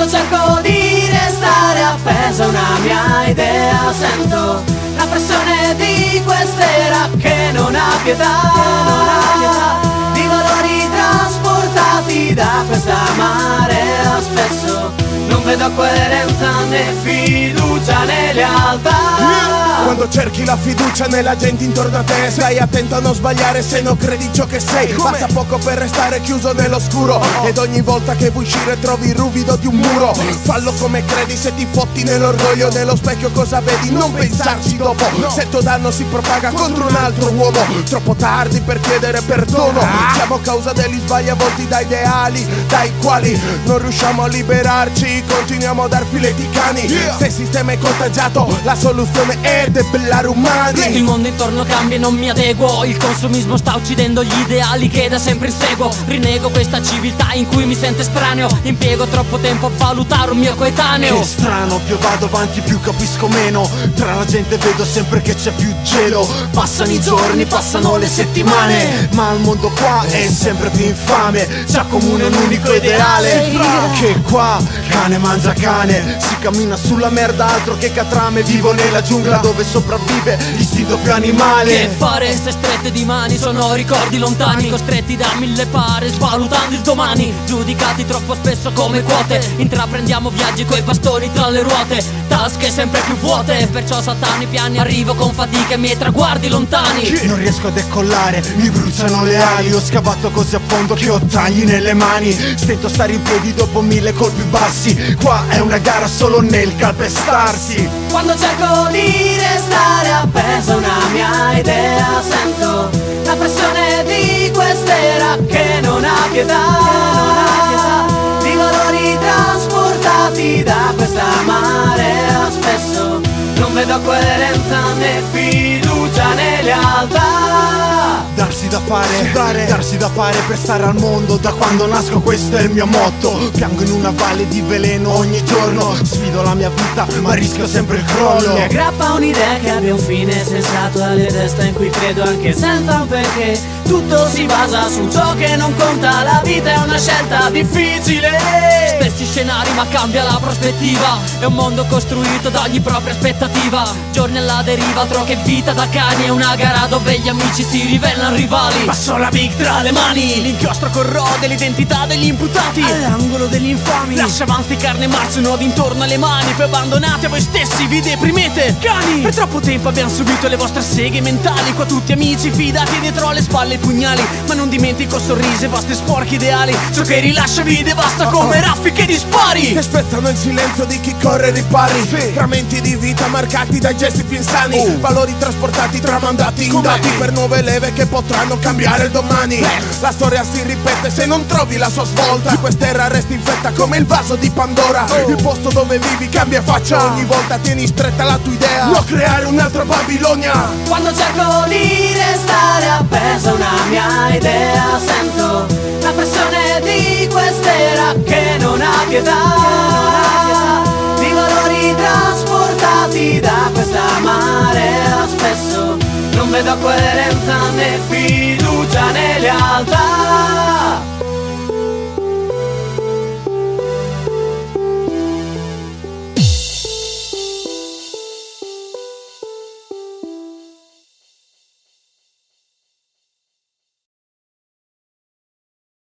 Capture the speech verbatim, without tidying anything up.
Quando cerco di restare appesa a una mia idea, sento la pressione di quest'era che non ha pietà, non ha pietà di valori trasportati da questa marea. Spesso non vedo coerenza né fiducia né lealtà. Quando cerchi la fiducia nella gente intorno a te, stai attento a non sbagliare se non credi ciò che sei. Basta poco per restare chiuso nell'oscuro, ed ogni volta che vuoi uscire trovi il ruvido di un muro. Fallo come credi, se ti fotti nell'orgoglio, nello specchio cosa vedi? Non pensarci dopo, se il tuo danno si propaga contro un altro uomo. Troppo tardi per chiedere perdono, siamo causa degli sbagli avvolti da ideali dai quali non riusciamo a liberarci. Continuiamo a dar filetti cani. Se il sistema è contagiato, la soluzione è debellare umani. Il mondo intorno cambia e non mi adeguo. Il consumismo sta uccidendo gli ideali che da sempre inseguo. Rinego questa civiltà in cui mi sento estraneo. Impiego troppo tempo a valutare un mio coetaneo. Che strano, più vado avanti più capisco meno. Tra la gente vedo sempre che c'è più gelo. Passano i giorni, passano le settimane, ma il mondo qua è sempre più infame. Ci accomuna un unico ideale, che qua cane mangia cane. Si cammina sulla merda, altro che catrame. Vivo nella giungla dove sopravvive l'istinto più animale. Che fare se strette di mani sono ricordi lontani, costretti da mille pare, svalutando il domani. Giudicati troppo spesso come quote, intraprendiamo viaggi coi bastoni tra le ruote. Tasche sempre più vuote, perciò saltano i piani. Arrivo con fatica ai miei traguardi lontani. Non riesco a decollare, mi bruciano le ali. Ho scavato così a fondo che ho tagli nelle mani. Stento a stare in piedi dopo mille colpi bassi. Qua è una gara solo nel calpestarsi. Quando cerco di restare appesa a una mia idea, sento la pressione di quest'era che non ha pietà, non ha pietà di valori trasportati da questa marea. Spesso non vedo coerenza né fiducia né lealtà. Darsi da fare, dare, darsi da fare per stare al mondo. Da quando nasco questo è il mio motto. Piango in una valle di veleno ogni giorno. Sfido la mia vita ma rischio sempre il crollo. Mi aggrappa un'idea che abbia un fine sensato alle teste in cui credo anche senza un perché. Tutto si basa su ciò che non conta. La vita è una scelta difficile. Stessi scenari ma cambia la prospettiva. È un mondo costruito da ogni propria aspettativa. Giorni alla deriva, altro che vita da cani. È una gara dove gli amici si rivelano rivali. Passo la big tra le mani, l'inchiostro corrode l'identità degli imputati. All'angolo degli infami lascia avanti carne e marcio, nodi intorno alle mani. Poi abbandonate a voi stessi, vi deprimete cani. Per troppo tempo abbiamo subito le vostre seghe mentali. Qua tutti amici fidati, dietro alle spalle i pugnali. Ma non dimentico sorrisi e vostri sporchi ideali. Ciò che rilascia vi devasta come raffiche di spari. E spezzano il silenzio di chi corre ripari. Sì. Frammenti di vita marcati dai gesti più insani. uh. Valori trasportati, tramandati in dati per nuove leve che potranno cambiare il domani. Beh. La storia si ripete se non trovi la sua svolta. Quest'era resta infetta come il vaso di Pandora. oh. Il posto dove vivi cambia faccia. Ogni volta tieni stretta la tua idea. Vuoi creare un'altra Babilonia. Quando cerco di restare appesa a una mia idea, sento la pressione di quest'era che non ha pietà, non ha pietà di valori trasportati da questa marea. Spesso non vedo coerenza né fiducia né lealtà.